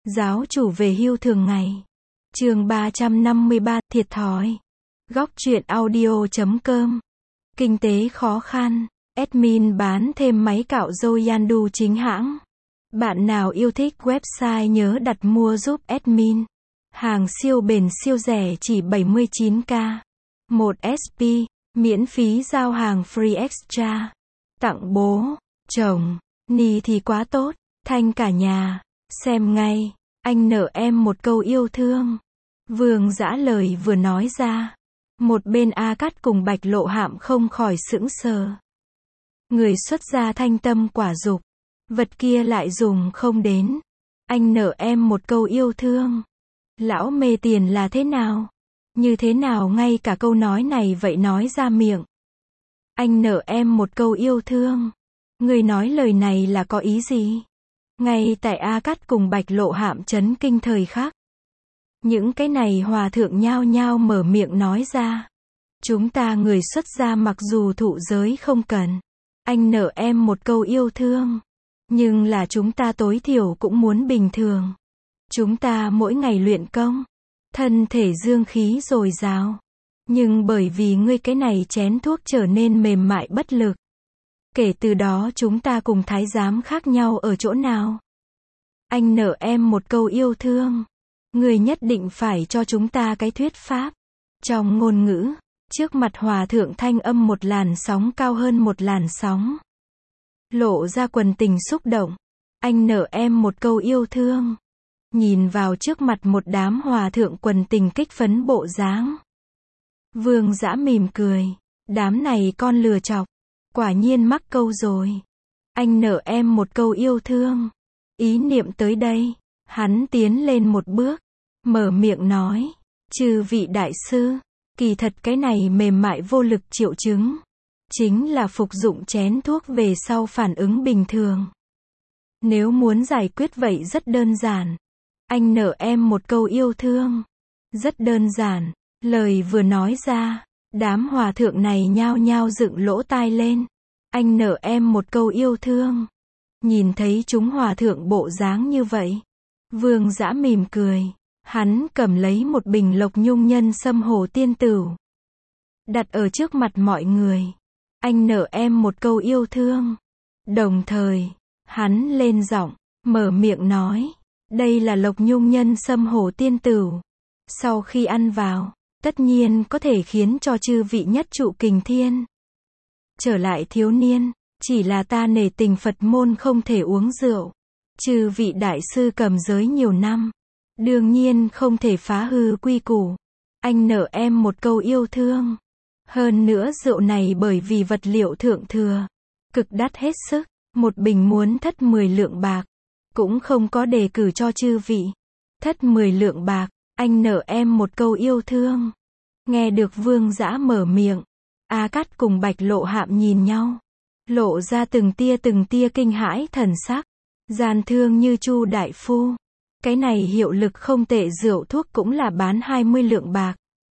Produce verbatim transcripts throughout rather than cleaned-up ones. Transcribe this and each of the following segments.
Giáo chủ về hưu thường ngày. Chương ba trăm năm mươi ba, thiệt thòi. Góc truyện audio chấm com. Kinh tế khó khăn. Admin bán thêm máy cạo râu Yandu chính hãng. Bạn nào yêu thích website nhớ đặt mua giúp admin. Hàng siêu bền siêu rẻ chỉ bảy mươi chín k. một ét pê, miễn phí giao hàng free extra. Tặng bố, chồng, ni thì quá tốt, thanh cả nhà. Xem ngay, anh nợ em một câu yêu thương. Vương Dã lời vừa nói ra. Một bên A Cắt cùng Bạch Lộ Hạm không khỏi sững sờ. Người xuất gia thanh tâm quả dục. Vật kia lại dùng không đến. Anh nợ em một câu yêu thương. Lão mê tiền là thế nào? Như thế nào ngay cả câu nói này vậy nói ra miệng? Anh nợ em một câu yêu thương. Người nói lời này là có ý gì? Ngay tại A Cắt cùng Bạch Lộ Hạm chấn kinh thời khắc. Những cái này hòa thượng nhao nhao mở miệng nói ra. Chúng ta người xuất gia mặc dù thụ giới không cần. Anh nợ em một câu yêu thương. Nhưng là chúng ta tối thiểu cũng muốn bình thường. Chúng ta mỗi ngày luyện công. Thân thể dương khí dồi dào. Nhưng bởi vì ngươi cái này chén thuốc trở nên mềm mại bất lực. Kể từ đó chúng ta cùng thái giám khác nhau ở chỗ nào? Anh nợ em một câu yêu thương. Người nhất định phải cho chúng ta cái thuyết pháp. Trong ngôn ngữ, trước mặt hòa thượng thanh âm một làn sóng cao hơn một làn sóng. Lộ ra quần tình xúc động. Anh nợ em một câu yêu thương. Nhìn vào trước mặt một đám hòa thượng quần tình kích phấn bộ dáng. Vương Dã mỉm cười. Đám này con lừa chọc. Quả nhiên mắc câu rồi. Anh nợ em một câu yêu thương. Ý niệm tới đây. Hắn tiến lên một bước. Mở miệng nói. Chư vị đại sư. Kỳ thật cái này mềm mại vô lực triệu chứng. Chính là phục dụng chén thuốc về sau phản ứng bình thường. Nếu muốn giải quyết vậy rất đơn giản. Anh nợ em một câu yêu thương. Rất đơn giản. Lời vừa nói ra. Đám hòa thượng này nhao nhao dựng lỗ tai lên. Anh nợ em một câu yêu thương. Nhìn thấy chúng hòa thượng bộ dáng như vậy. Vương Dã mỉm cười. Hắn cầm lấy một bình Lộc Nhung nhân sâm hồ tiên tửu. Đặt ở trước mặt mọi người. Anh nợ em một câu yêu thương. Đồng thời, hắn lên giọng, mở miệng nói. Đây là Lộc Nhung nhân sâm hồ tiên tửu. Sau khi ăn vào, tất nhiên có thể khiến cho chư vị nhất trụ kình thiên. Trở lại thiếu niên, chỉ là ta nể tình Phật môn không thể uống rượu. Chư vị đại sư cầm giới nhiều năm. Đương nhiên không thể phá hư quy củ. Anh nợ em một câu yêu thương. Hơn nữa rượu này bởi vì vật liệu thượng thừa. Cực đắt hết sức. Một bình muốn thất mười lượng bạc. Cũng không có đề cử cho chư vị. Thất mười lượng bạc. Anh nợ em một câu yêu thương. Nghe được Vương Dã mở miệng. A Cắt cùng Bạch Lộ Hạm nhìn nhau. Lộ ra từng tia từng tia kinh hãi thần sắc. Gian thương như Chu đại phu. Cái này hiệu lực không tệ rượu thuốc cũng là bán hai mươi lượng bạc.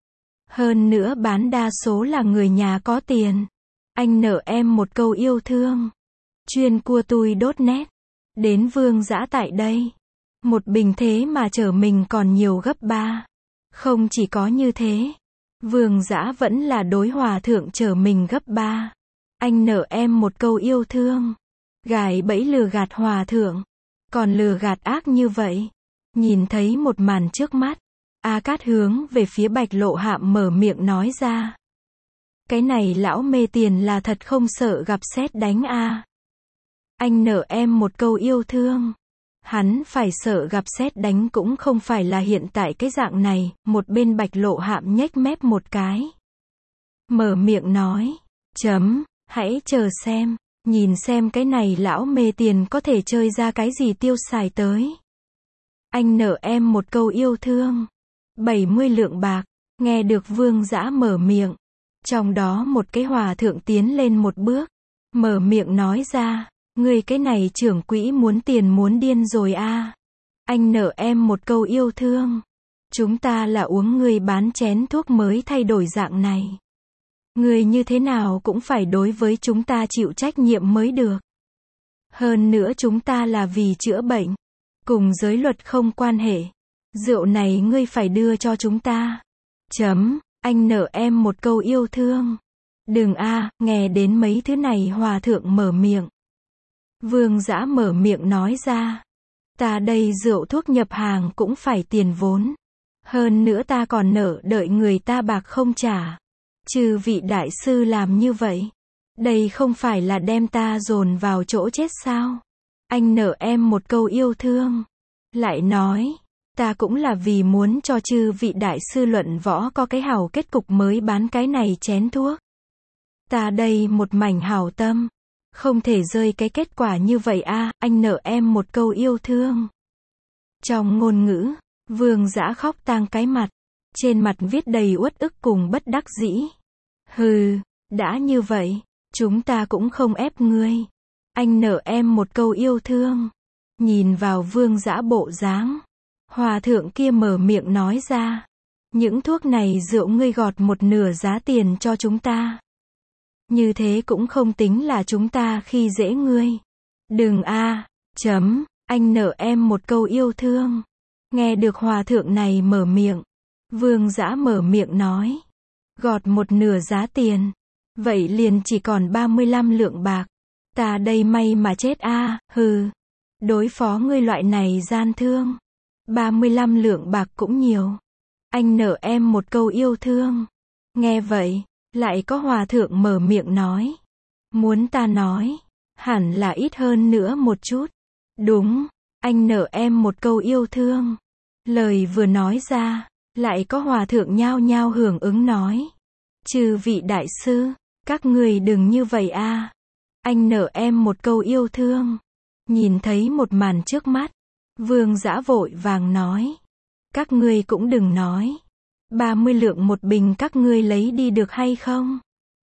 Hơn nữa bán đa số là người nhà có tiền. Anh nợ em một câu yêu thương. Chuyên cua tui đốt nét. Đến Vương Dã tại đây. Một bình thế mà chở mình còn nhiều gấp ba. Không chỉ có như thế. Vương Dã vẫn là đối hòa thượng chở mình gấp ba. Anh nợ em một câu yêu thương. Gài bẫy lừa gạt hòa thượng. Còn lừa gạt ác như vậy. Nhìn thấy một màn trước mắt. A Cát hướng về phía Bạch Lộ Hạm mở miệng nói ra. Cái này lão mê tiền là thật không sợ gặp sét đánh a. À. Anh nợ em một câu yêu thương. Hắn phải sợ gặp sét đánh cũng không phải là hiện tại cái dạng này. Một bên Bạch Lộ Hạm nhếch mép một cái. Mở miệng nói. Chấm, hãy chờ xem. Nhìn xem cái này lão mê tiền có thể chơi ra cái gì tiêu xài tới. Anh nợ em một câu yêu thương. bảy mươi lượng bạc. Nghe được Vương Dã mở miệng. Trong đó một cái hòa thượng tiến lên một bước. Mở miệng nói ra. Người cái này trưởng quỹ muốn tiền muốn điên rồi a. À. Anh nợ em một câu yêu thương. Chúng ta là uống người bán chén thuốc mới thay đổi dạng này. Người như thế nào cũng phải đối với chúng ta chịu trách nhiệm mới được. Hơn nữa chúng ta là vì chữa bệnh. cùng giới luật không quan hệ. Rượu này ngươi phải đưa cho chúng ta. Chấm, anh nợ em một câu yêu thương. Đừng a, nghe đến mấy thứ này hòa thượng mở miệng. Vương Dã mở miệng nói ra. Ta đây rượu thuốc nhập hàng cũng phải tiền vốn. Hơn nữa ta còn nợ đợi người ta bạc không trả. Chư vị đại sư làm như vậy. Đây không phải là đem ta dồn vào chỗ chết sao? Anh nợ em một câu yêu thương. Lại nói, ta cũng là vì muốn cho chư vị đại sư luận võ có cái hảo kết cục mới bán cái này chén thuốc. Ta đây một mảnh hảo tâm. Không thể rơi cái kết quả như vậy a, anh nợ em một câu yêu thương. Trong ngôn ngữ, Vương Dã khóc tang cái mặt. Trên mặt viết đầy uất ức cùng bất đắc dĩ. Hừ, đã như vậy, chúng ta cũng không ép ngươi. Anh nợ em một câu yêu thương. Nhìn vào Vương Dã bộ dáng, hòa thượng kia mở miệng nói ra. Những thuốc này rượu ngươi gọt một nửa giá tiền cho chúng ta. Như thế cũng không tính là chúng ta khi dễ ngươi. Đừng a, chấm, anh nợ em một câu yêu thương. Nghe được hòa thượng này mở miệng, Vương Dã mở miệng nói. Gọt một nửa giá tiền. Vậy liền chỉ còn ba mươi lăm lượng bạc. Ta đây may mà chết a, hừ. Đối phó ngươi loại này gian thương. ba mươi lăm lượng bạc cũng nhiều. Anh nợ em một câu yêu thương. Nghe vậy, lại có hòa thượng mở miệng nói. Muốn ta nói, hẳn là ít hơn nữa một chút. Đúng, anh nợ em một câu yêu thương. Lời vừa nói ra, lại có hòa thượng nhao nhao hưởng ứng nói. Chư vị đại sư, các người đừng như vậy a. Anh nợ em một câu yêu thương. Nhìn thấy một màn trước mắt, Vương Dã vội vàng nói. Các ngươi cũng đừng nói. ba mươi lượng một bình các ngươi lấy đi được hay không?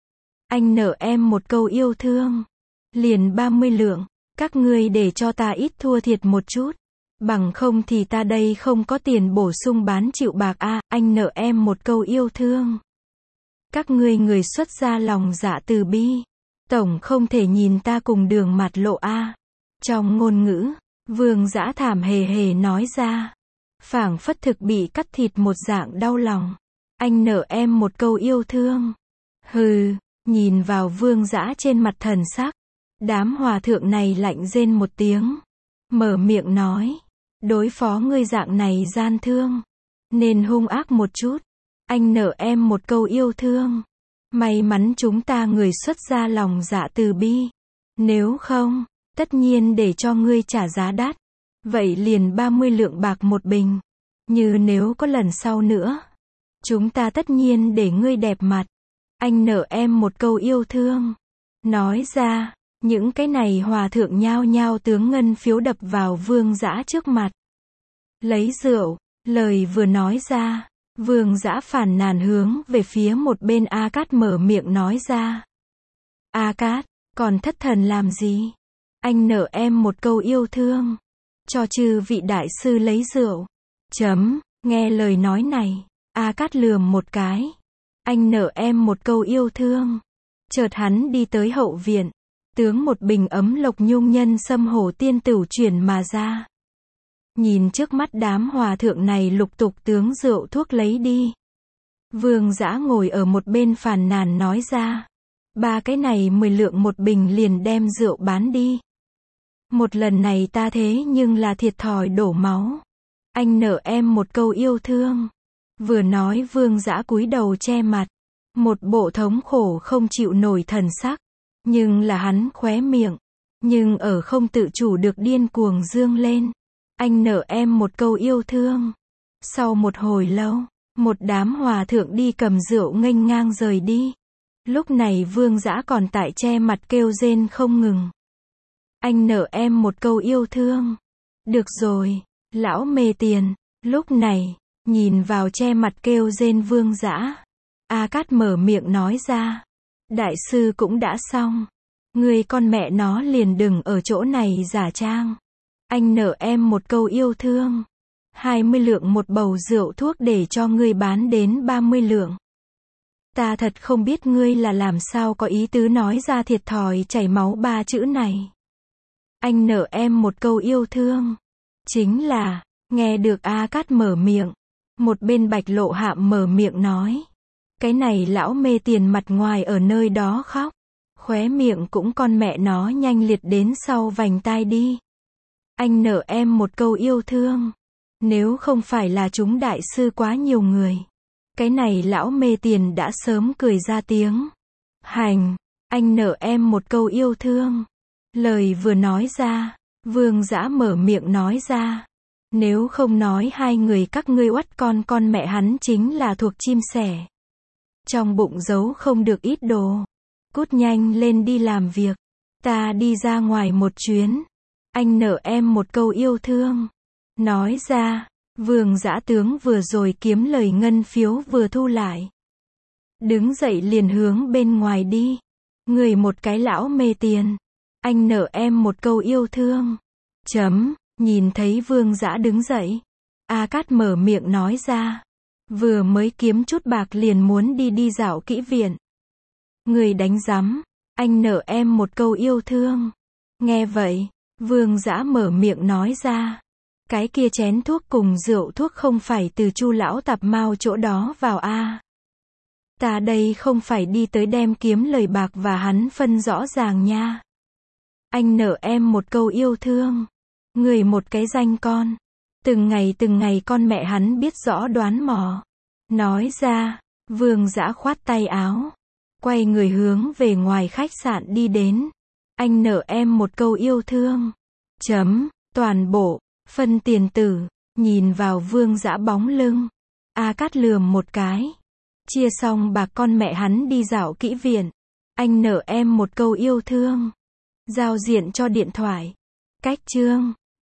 Anh nợ em một câu yêu thương. Liền ba mươi lượng, các ngươi để cho ta ít thua thiệt một chút. Bằng không thì ta đây không có tiền bổ sung bán chịu bạc a, anh nợ em một câu yêu thương. Các ngươi người xuất gia lòng dạ từ bi. Tổng không thể nhìn ta cùng đường mặt lộ a. Trong ngôn ngữ, Vương Dã thảm hề hề nói ra. Phảng phất thực bị cắt thịt một dạng đau lòng. Anh nợ em một câu yêu thương. Hừ, nhìn vào Vương Dã trên mặt thần sắc. Đám hòa thượng này lạnh rên một tiếng. Mở miệng nói. Đối phó ngươi dạng này gian thương. Nên hung ác một chút. Anh nợ em một câu yêu thương. May mắn chúng ta người xuất gia lòng dạ từ bi. Nếu không, tất nhiên để cho ngươi trả giá đắt. Vậy liền ba mươi lượng bạc một bình. Như nếu có lần sau nữa, chúng ta tất nhiên để ngươi đẹp mặt. Anh nợ em một câu yêu thương. Nói ra, những cái này hòa thượng nhao nhao tướng ngân phiếu đập vào Vương Dã trước mặt. Lấy rượu, lời vừa nói ra, Vương Dã phàn nàn hướng về phía một bên A Cát mở miệng nói ra. A Cát, còn thất thần làm gì? Anh nợ em một câu yêu thương. Cho chư vị đại sư lấy rượu. Chấm, nghe lời nói này, A Cát lườm một cái. Anh nợ em một câu yêu thương. Chợt hắn đi tới hậu viện, tướng một bình ấm lộc nhung nhân sâm hổ tiên tửu chuyển mà ra. Nhìn trước mắt đám hòa thượng này lục tục tướng rượu thuốc lấy đi. Vương Dã ngồi ở một bên phàn nàn nói ra. Ba cái này mười lượng một bình liền đem rượu bán đi. Một lần này ta thế nhưng là thiệt thòi đổ máu. Anh nợ em một câu yêu thương. Vừa nói Vương Dã cúi đầu che mặt. Một bộ thống khổ không chịu nổi thần sắc. Nhưng là hắn khóe miệng. Nhưng ở không tự chủ được điên cuồng dương lên. Anh nợ em một câu yêu thương. Sau một hồi lâu, một đám hòa thượng đi cầm rượu nghênh ngang rời đi. Lúc này Vương Dã còn tại che mặt kêu rên không ngừng. Anh nợ em một câu yêu thương. Được rồi, lão mê tiền. Lúc này, nhìn vào che mặt kêu rên Vương Dã, A Cát mở miệng nói ra. Đại sư cũng đã xong. Người con mẹ nó liền đừng ở chỗ này giả trang. Anh nợ em một câu yêu thương. hai mươi lượng một bầu rượu thuốc để cho ngươi bán đến ba mươi lượng. Ta thật không biết ngươi là làm sao có ý tứ nói ra thiệt thòi chảy máu ba chữ này. Anh nợ em một câu yêu thương. Chính là, nghe được A Cát mở miệng. Một bên Bạch Lộ Hạm mở miệng nói. Cái này lão mê tiền mặt ngoài ở nơi đó khóc. Khóe miệng cũng con mẹ nó nhanh liệt đến sau vành tai đi. Anh nợ em một câu yêu thương. Nếu không phải là chúng đại sư quá nhiều người. Cái này lão mê tiền đã sớm cười ra tiếng. Hành, anh nợ em một câu yêu thương. Lời vừa nói ra, Vương Dã mở miệng nói ra. Nếu không nói hai người các ngươi oắt con con mẹ hắn chính là thuộc chim sẻ. Trong bụng giấu không được ít đồ. Cút nhanh lên đi làm việc. Ta đi ra ngoài một chuyến. Anh nợ em một câu yêu thương. Nói ra, Vương Dã tướng vừa rồi kiếm lời ngân phiếu vừa thu lại. Đứng dậy liền hướng bên ngoài đi. Người một cái lão mê tiền. Anh nợ em một câu yêu thương. Chấm, nhìn thấy Vương Dã đứng dậy. A Cát mở miệng nói ra. Vừa mới kiếm chút bạc liền muốn đi đi dạo kỹ viện. Người đánh rắm, anh nợ em một câu yêu thương. Nghe vậy, Vương Dã mở miệng nói ra. Cái kia chén thuốc cùng rượu thuốc không phải từ Chu lão tạp mao chỗ đó vào a. Ta đây không phải đi tới đem kiếm lời bạc và hắn phân rõ ràng nha. Anh nợ em một câu yêu thương. Người một cái danh con. Từng ngày từng ngày con mẹ hắn biết rõ đoán mò. Nói ra, Vương Dã khoát tay áo. Quay người hướng về ngoài khách sạn đi đến. Anh nợ em một câu yêu thương. Chấm, toàn bộ, phân tiền tử, nhìn vào Vương Dã bóng lưng. A Cát lườm một cái. Chia xong bạc con mẹ hắn đi dạo kỹ viện. Anh nợ em một câu yêu thương. Giao diện cho điện thoại. Cách chương.